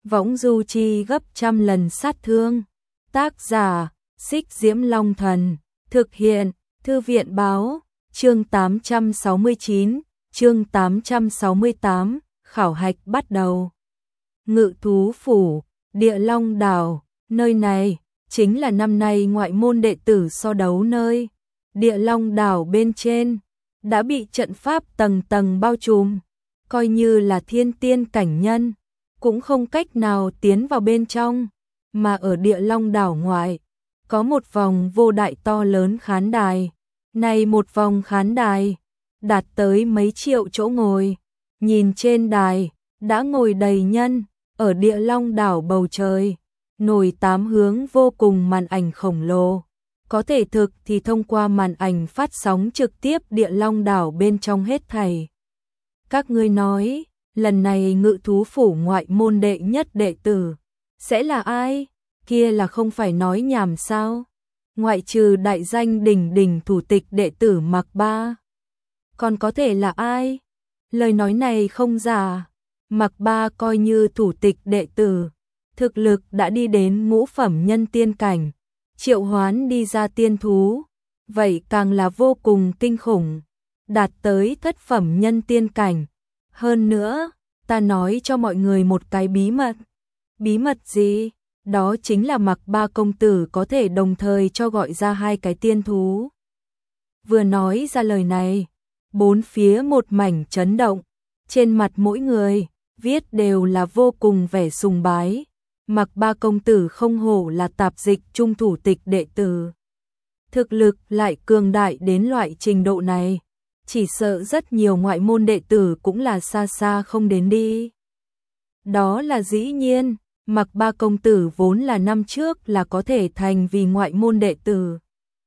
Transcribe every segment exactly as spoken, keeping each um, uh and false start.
võng du chi gấp trăm lần sát thương. Tác giả, Xích Diễm Long Thần, thực hiện, Thư viện Báo, chương tám trăm sáu mươi chín, chương tám trăm sáu mươi tám, khảo hạch bắt đầu. Ngự thú phủ, Địa Long Đảo, nơi này chính là năm nay ngoại môn đệ tử so đấu nơi. Địa Long Đảo bên trên đã bị trận pháp tầng tầng bao trùm, coi như là thiên tiên cảnh nhân cũng không cách nào tiến vào bên trong, mà ở Địa Long Đảo ngoại có một vòng vô đại to lớn khán đài. Này một vòng khán đài đạt tới mấy triệu chỗ ngồi, nhìn trên đài đã ngồi đầy nhân. Ở Địa Long Đảo bầu trời nổi tám hướng vô cùng màn ảnh khổng lồ, có thể thực thì thông qua màn ảnh phát sóng trực tiếp Địa Long Đảo bên trong hết thảy. Các ngươi nói, lần này ngự thú phủ ngoại môn đệ nhất đệ tử sẽ là ai? Kia là không phải nói nhảm sao? Ngoại trừ đại danh đỉnh đỉnh thủ tịch đệ tử Mạc Ba, còn có thể là ai? Lời nói này không giả, Mạc Ba coi như thủ tịch đệ tử, thực lực đã đi đến ngũ phẩm nhân tiên cảnh, triệu hoán đi ra tiên thú, vậy càng là vô cùng kinh khủng, đạt tới thất phẩm nhân tiên cảnh. Hơn nữa, ta nói cho mọi người một cái bí mật. Bí mật gì? Đó chính là Mạc Ba công tử có thể đồng thời cho gọi ra hai cái tiên thú. Vừa nói ra lời này, bốn phía một mảnh chấn động, trên mặt mỗi người viết đều là vô cùng vẻ sùng bái. Mạc Ba công tử không hổ là tạp dịch trung thủ tịch đệ tử, thực lực lại cường đại đến loại trình độ này, chỉ sợ rất nhiều ngoại môn đệ tử cũng là xa xa không đến đi. Đó là dĩ nhiên, Mạc Ba công tử vốn là năm trước là có thể thành vì ngoại môn đệ tử.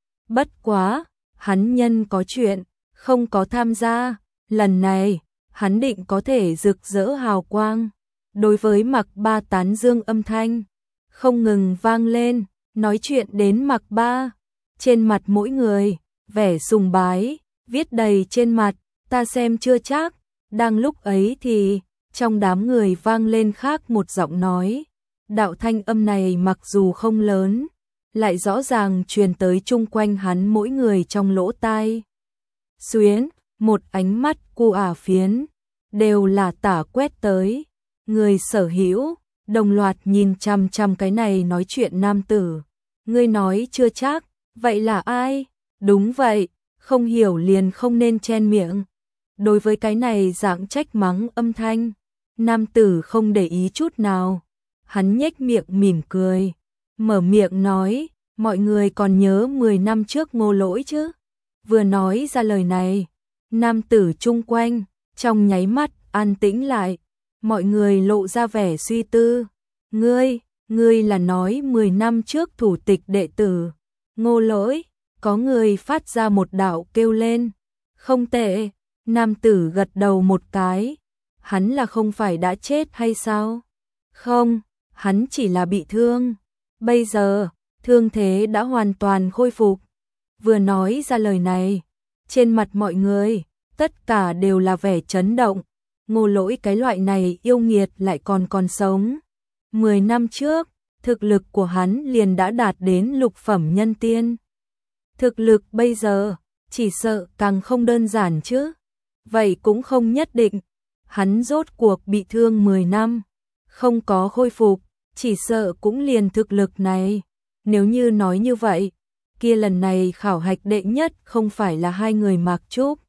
Bất quá, hắn nhân có chuyện, không có tham gia, lần này, hắn định có thể rực rỡ hào quang. Đối với Mạc Ba tán dương âm thanh không ngừng vang lên, nói chuyện đến Mạc Ba, trên mặt mỗi người vẻ sùng bái viết đầy trên mặt, ta xem chưa chắc. Đang lúc ấy thì trong đám người vang lên khác một giọng nói, đạo thanh âm này mặc dù không lớn, lại rõ ràng truyền tới chung quanh hắn mỗi người trong lỗ tai. Xuyến, một ánh mắt cu ả phiến đều là tả quét tới. Người sở hữu đồng loạt nhìn chằm chằm cái này nói chuyện nam tử. Ngươi nói chưa chắc, vậy là ai? Đúng vậy, không hiểu liền không nên chen miệng. Đối với cái này dạng trách mắng âm thanh, nam tử không để ý chút nào. Hắn nhếch miệng mỉm cười, mở miệng nói, mọi người còn nhớ mười năm trước Ngô Lỗi chứ? Vừa nói ra lời này, nam tử chung quanh trong nháy mắt an tĩnh lại. Mọi người lộ ra vẻ suy tư. Ngươi, ngươi là nói mười năm trước thủ tịch đệ tử Ngô Lỗi? Có người phát ra một đạo kêu lên. Không tệ, nam tử gật đầu một cái. Hắn là không phải đã chết hay sao? Không, hắn chỉ là bị thương. Bây giờ, thương thế đã hoàn toàn khôi phục. Vừa nói ra lời này, trên mặt mọi người, tất cả đều là vẻ chấn động. Ngô Lỗi cái loại này yêu nghiệt lại còn còn sống. Mười năm trước, thực lực của hắn liền đã đạt đến lục phẩm nhân tiên. Thực lực bây giờ, chỉ sợ càng không đơn giản chứ. Vậy cũng không nhất định. Hắn rốt cuộc bị thương mười năm, không có khôi phục, chỉ sợ cũng liền thực lực này. Nếu như nói như vậy, kia lần này khảo hạch đệ nhất không phải là hai người Mạc Trúc.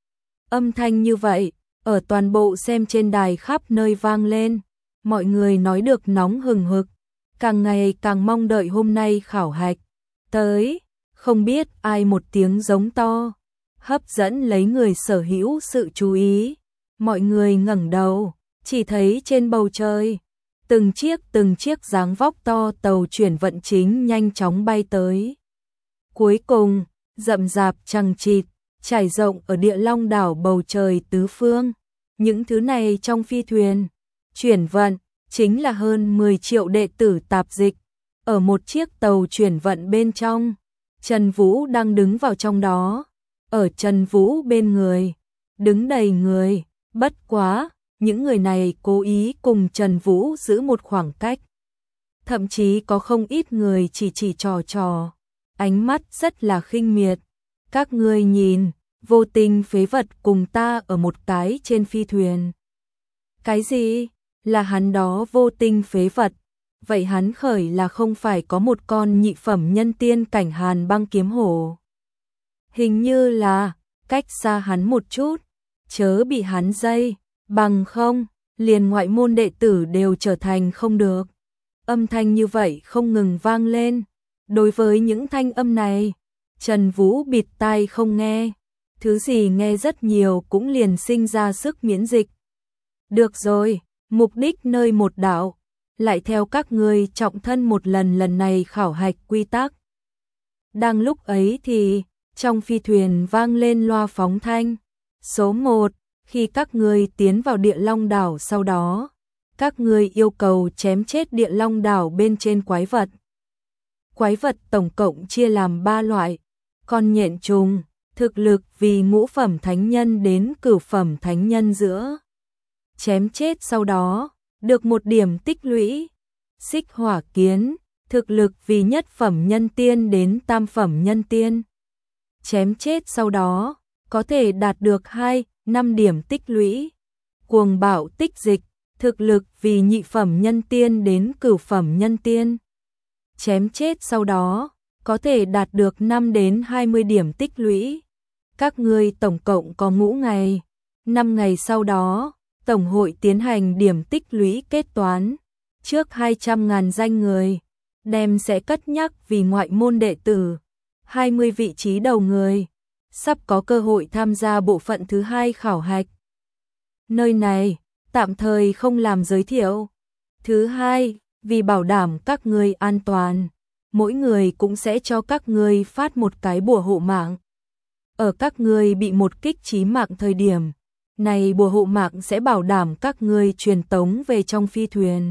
Âm thanh như vậy, ở toàn bộ xem trên đài khắp nơi vang lên, mọi người nói được nóng hừng hực, càng ngày càng mong đợi hôm nay khảo hạch. Tới, không biết ai một tiếng giống to, hấp dẫn lấy người sở hữu sự chú ý. Mọi người ngẩng đầu, chỉ thấy trên bầu trời, từng chiếc từng chiếc dáng vóc to tàu chuyển vận chính nhanh chóng bay tới. Cuối cùng, rậm rạp chằng chịt, trải rộng ở Địa Long Đảo bầu trời tứ phương. Những thứ này trong phi thuyền chuyển vận chính là hơn mười triệu đệ tử tạp dịch. Ở một chiếc tàu chuyển vận bên trong, Trần Vũ đang đứng vào trong đó. Ở Trần Vũ bên người đứng đầy người, bất quá những người này cố ý cùng Trần Vũ giữ một khoảng cách. Thậm chí có không ít người chỉ chỉ trò trò, ánh mắt rất là khinh miệt. Các ngươi nhìn, Vô Tinh phế vật cùng ta ở một cái trên phi thuyền. Cái gì? Là hắn đó Vô Tinh phế vật. Vậy hắn khởi là không phải có một con nhị phẩm nhân tiên cảnh Hàn Băng Kiếm Hổ. Hình như là, cách xa hắn một chút, chớ bị hắn dây, bằng không, liền ngoại môn đệ tử đều trở thành không được. Âm thanh như vậy không ngừng vang lên. Đối với những thanh âm này, Trần Vũ bịt tai không nghe. Thứ gì nghe rất nhiều cũng liền sinh ra sức miễn dịch. Được rồi, mục đích nơi một đạo, lại theo các ngươi trọng thân một lần lần này khảo hạch quy tắc. Đang lúc ấy thì, trong phi thuyền vang lên loa phóng thanh. Số một, khi các ngươi tiến vào Địa Long đảo sau đó, các ngươi yêu cầu chém chết Địa Long đảo bên trên quái vật. Quái vật tổng cộng chia làm ba loại. Con nhện trùng, thực lực vì ngũ phẩm thánh nhân đến cửu phẩm thánh nhân giữa. Chém chết sau đó, được một điểm tích lũy. Xích hỏa kiến, thực lực vì nhất phẩm nhân tiên đến tam phẩm nhân tiên. Chém chết sau đó, có thể đạt được hai, năm điểm tích lũy. Cuồng bạo tích dịch, thực lực vì nhị phẩm nhân tiên đến cửu phẩm nhân tiên. Chém chết sau đó, có thể đạt được năm đến hai mươi điểm tích lũy. Các ngươi tổng cộng có ngũ ngày. năm ngày sau đó, Tổng hội tiến hành điểm tích lũy kết toán. Trước hai trăm ngàn danh người, đem sẽ cất nhắc vì ngoại môn đệ tử. hai mươi vị trí đầu người, sắp có cơ hội tham gia bộ phận thứ hai khảo hạch. Nơi này, tạm thời không làm giới thiệu. Thứ hai, vì bảo đảm các ngươi an toàn, mỗi người cũng sẽ cho các ngươi phát một cái bùa hộ mạng. Ở các ngươi bị một kích chí mạng thời điểm, này bùa hộ mạng sẽ bảo đảm các ngươi truyền tống về trong phi thuyền.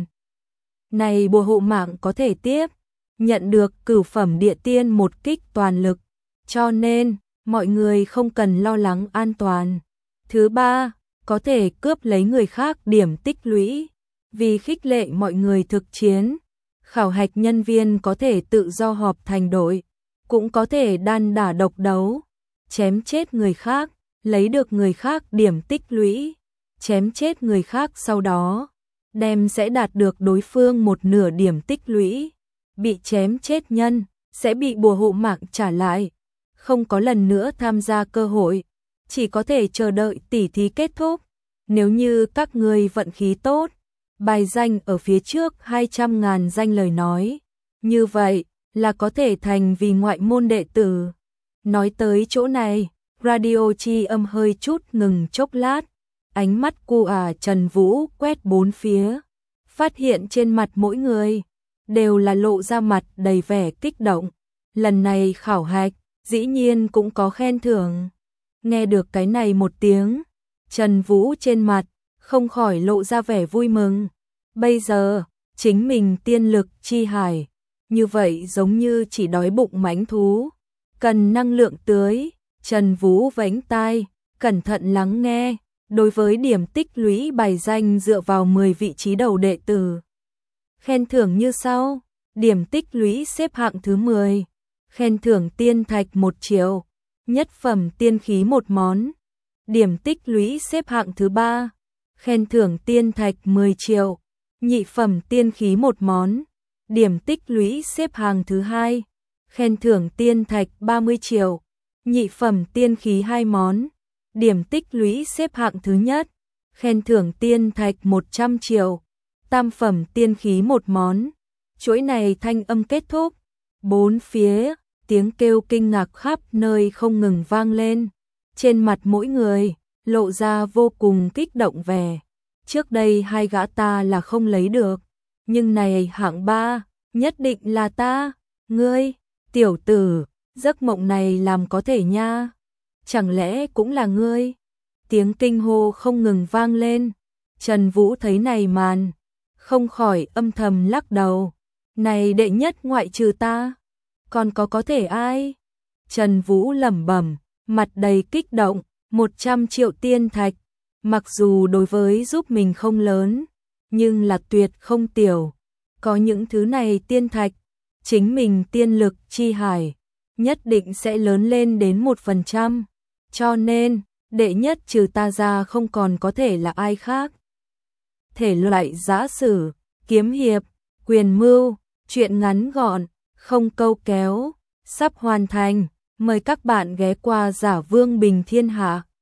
Này bùa hộ mạng có thể tiếp nhận được cửu phẩm địa tiên một kích toàn lực, cho nên mọi người không cần lo lắng an toàn. Thứ ba, có thể cướp lấy người khác điểm tích lũy, vì khích lệ mọi người thực chiến. Khảo hạch nhân viên có thể tự do họp thành đội, cũng có thể đan đả độc đấu, chém chết người khác, lấy được người khác điểm tích lũy, chém chết người khác sau đó, đem sẽ đạt được đối phương một nửa điểm tích lũy. Bị chém chết nhân, sẽ bị bùa hộ mạng trả lại, không có lần nữa tham gia cơ hội, chỉ có thể chờ đợi tỉ thí kết thúc. Nếu như các ngươi vận khí tốt, bài danh ở phía trước hai trăm ngàn danh lời nói, như vậy là có thể thành vì ngoại môn đệ tử. Nói tới chỗ này, radio chi âm hơi chút ngừng chốc lát, ánh mắt cu à Trần Vũ quét bốn phía, phát hiện trên mặt mỗi người đều là lộ ra mặt đầy vẻ kích động. Lần này khảo hạch, dĩ nhiên cũng có khen thưởng. Nghe được cái này một tiếng, Trần Vũ trên mặt không khỏi lộ ra vẻ vui mừng. Bây giờ, chính mình tiên lực chi hải, như vậy giống như chỉ đói bụng mãnh thú, cần năng lượng tưới. Trần Vũ vẫy tai, cẩn thận lắng nghe, đối với điểm tích lũy bài danh dựa vào mười vị trí đầu đệ tử. Khen thưởng như sau, điểm tích lũy xếp hạng thứ mười, khen thưởng tiên thạch một triệu, nhất phẩm tiên khí một món. Điểm tích lũy xếp hạng thứ ba, khen thưởng tiên thạch mười triệu, nhị phẩm tiên khí một món. Điểm tích lũy xếp hạng thứ hai, khen thưởng tiên thạch ba mươi triệu, nhị phẩm tiên khí hai món. Điểm tích lũy xếp hạng thứ nhất, khen thưởng tiên thạch một trăm triệu, tam phẩm tiên khí một món. Chuỗi này thanh âm kết thúc, bốn phía tiếng kêu kinh ngạc khắp nơi không ngừng vang lên. Trên mặt mỗi người lộ ra vô cùng kích động vẻ. Trước đây hai gã ta là không lấy được, nhưng này hạng ba, nhất định là ta. Ngươi, tiểu tử, giấc mộng này làm có thể nha. Chẳng lẽ cũng là ngươi? Tiếng kinh hô không ngừng vang lên. Trần Vũ thấy này màn, không khỏi âm thầm lắc đầu. Này đệ nhất ngoại trừ ta, còn có có thể ai? Trần Vũ lẩm bẩm, mặt đầy kích động, một trăm triệu tiên thạch. Mặc dù đối với giúp mình không lớn, nhưng là tuyệt không tiểu. Có những thứ này tiên thạch, chính mình tiên lực chi hải, nhất định sẽ lớn lên đến một phần trăm. Cho nên, đệ nhất trừ ta ra không còn có thể là ai khác. Thể loại giã sử, kiếm hiệp, quyền mưu, truyện ngắn gọn, không câu kéo, sắp hoàn thành. Mời các bạn ghé qua Giả Vương Bình Thiên Hạ.